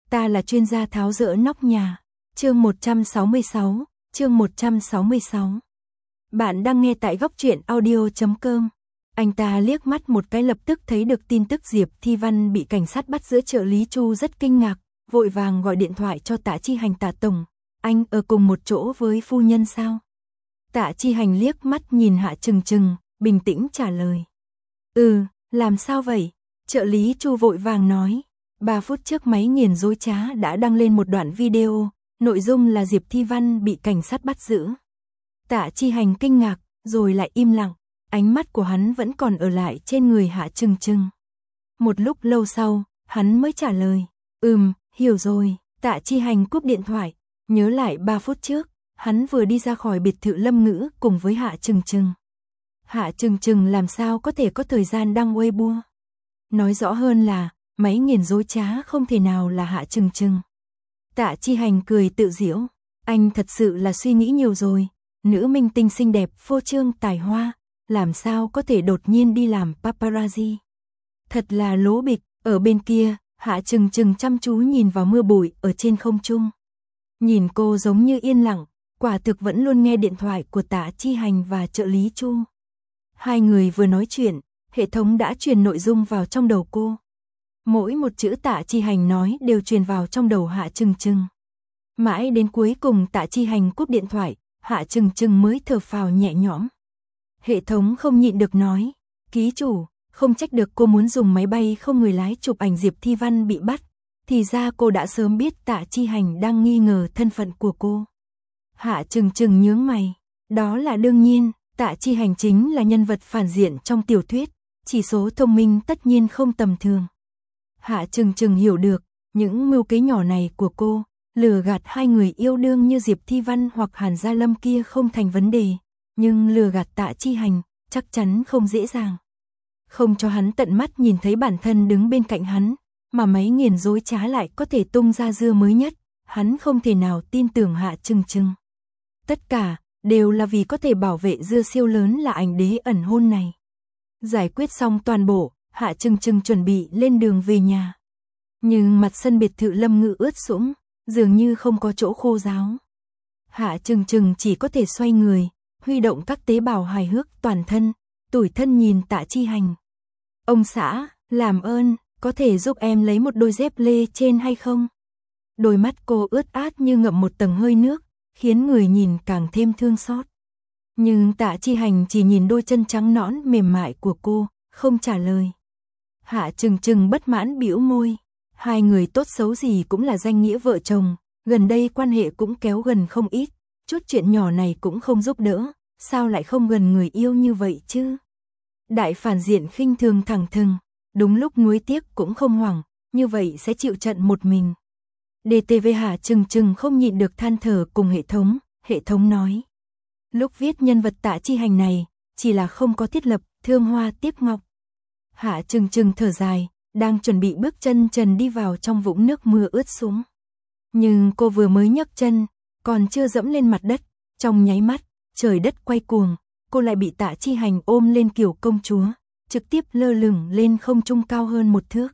Ta là chuyên gia tháo dỡ nóc nhà. Chương 166, chương 166. Bạn đang nghe tại góc truyện audio.com. Anh ta liếc mắt một cái lập tức thấy được tin tức Diệp Thi Văn bị cảnh sát bắt giữa chợ Lý Chu, rất kinh ngạc, vội vàng gọi điện thoại cho Tạ Chi Hành. Tạ tổng, anh ở cùng một chỗ với phu nhân sao? Tạ Chi Hành liếc mắt nhìn Hạ Trừng Trừng, bình tĩnh trả lời. Làm sao vậy? Trợ lý Chu vội vàng nói. 3 phút trước máy nghiền dối trá đã đăng lên một đoạn video, nội dung là Diệp Thi Văn bị cảnh sát bắt giữ. Tạ Chi Hành kinh ngạc, rồi lại im lặng, ánh mắt của hắn vẫn còn ở lại trên người Hạ Trừng Trừng. Một lúc lâu sau, hắn mới trả lời, hiểu rồi. Tạ Chi Hành cúp điện thoại, nhớ lại 3 phút trước, hắn vừa đi ra khỏi biệt thự Lâm Ngữ cùng với Hạ Trừng Trừng. Hạ Trừng Trừng làm sao có thể có thời gian đăng Weibo? Nói rõ hơn là, máy nghiền dối trá không thể nào là Hạ Trừng Trừng. Tạ Chi Hành cười tự giễu, anh thật sự là suy nghĩ nhiều rồi, nữ minh tinh xinh đẹp, phô trương tài hoa, làm sao có thể đột nhiên đi làm paparazzi? Thật là lố bịch. Ở bên kia, Hạ Trừng Trừng chăm chú nhìn vào mưa bụi ở trên không trung. Nhìn cô giống như yên lặng, quả thực vẫn luôn nghe điện thoại của Tạ Chi Hành và trợ lý Chu. Hai người vừa nói chuyện, hệ thống đã truyền nội dung vào trong đầu cô. Mỗi một chữ Tạ Chi Hành nói đều truyền vào trong đầu Hạ Trừng Trừng. Mãi đến cuối cùng Tạ Chi Hành cúp điện thoại, Hạ Trừng Trừng mới thở phào nhẹ nhõm. Hệ thống không nhịn được nói, ký chủ, không trách được cô muốn dùng máy bay không người lái chụp ảnh Diệp Thi Văn bị bắt, thì ra cô đã sớm biết Tạ Chi Hành đang nghi ngờ thân phận của cô. Hạ Trừng Trừng nhướng mày, đó là đương nhiên, Tạ Chi Hành chính là nhân vật phản diện trong tiểu thuyết, chỉ số thông minh tất nhiên không tầm thường. Hạ Trừng Trừng hiểu được, những mưu kế nhỏ này của cô, lừa gạt hai người yêu đương như Diệp Thi Văn hoặc Hàn Gia Lâm kia không thành vấn đề, nhưng lừa gạt Tạ Chi Hành, chắc chắn không dễ dàng. Không cho hắn tận mắt nhìn thấy bản thân đứng bên cạnh hắn, mà máy nghiền dối trá lại có thể tung ra dưa mới nhất, hắn không thể nào tin tưởng Hạ Trừng Trừng. Tất cả, đều là vì có thể bảo vệ dưa siêu lớn là ảnh đế ẩn hôn này. Giải quyết xong toàn bộ, Hạ Trừng Trừng chuẩn bị lên đường về nhà. Nhưng mặt sân biệt thự Lâm Ngữ ướt sũng, dường như không có chỗ khô ráo. Hạ Trừng Trừng chỉ có thể xoay người, huy động các tế bào hài hước toàn thân, tủi thân nhìn Tạ Chi Hành. Ông xã, làm ơn, có thể giúp em lấy một đôi dép lê trên hay không? Đôi mắt cô ướt át như ngậm một tầng hơi nước, khiến người nhìn càng thêm thương xót. Nhưng Tạ Chi Hành chỉ nhìn đôi chân trắng nõn mềm mại của cô, không trả lời. Hạ Trừng Trừng bất mãn bĩu môi, hai người tốt xấu gì cũng là danh nghĩa vợ chồng, gần đây quan hệ cũng kéo gần không ít, chút chuyện nhỏ này cũng không giúp đỡ, sao lại không gần người yêu như vậy chứ? Đại phản diện khinh thường thẳng thừng, đúng lúc nuối tiếc cũng không hoảng, như vậy sẽ chịu trận một mình. DTV Hạ Trừng Trừng không nhịn được than thở cùng hệ thống nói. Lúc viết nhân vật Tạ Chi Hành này, chỉ là không có thiết lập, thương hoa tiếc ngọc. Hạ Trừng Trừng thở dài, đang chuẩn bị bước chân trần đi vào trong vũng nước mưa ướt sũng. Nhưng cô vừa mới nhấc chân, còn chưa dẫm lên mặt đất, trong nháy mắt, trời đất quay cuồng, cô lại bị Tạ Chi Hành ôm lên kiểu công chúa, trực tiếp lơ lửng lên không trung cao hơn một thước.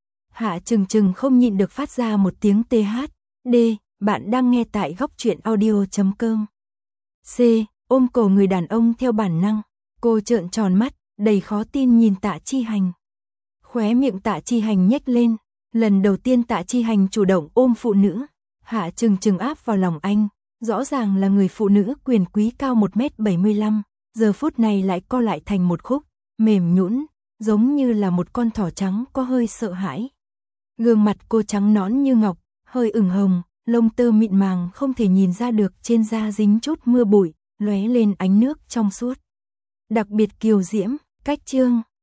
Hạ Trừng Trừng không nhịn được phát ra một tiếng THD, bạn đang nghe tại góc truyện audio.com. C. Ôm cổ người đàn ông theo bản năng, cô trợn tròn mắt, đầy khó tin nhìn Tạ Chi Hành. Khóe miệng Tạ Chi Hành nhếch lên, lần đầu tiên Tạ Chi Hành chủ động ôm phụ nữ. Hạ Trừng Trừng áp vào lòng anh, rõ ràng là người phụ nữ quyền quý cao 1m75, giờ phút này lại co lại thành một khúc, mềm nhũn, giống như là một con thỏ trắng có hơi sợ hãi. Gương mặt cô trắng nõn như ngọc, hơi ửng hồng, lông tơ mịn màng không thể nhìn ra được, trên da dính chút mưa bụi, lóe lên ánh nước trong suốt. Đặc biệt kiều diễm, cách chương,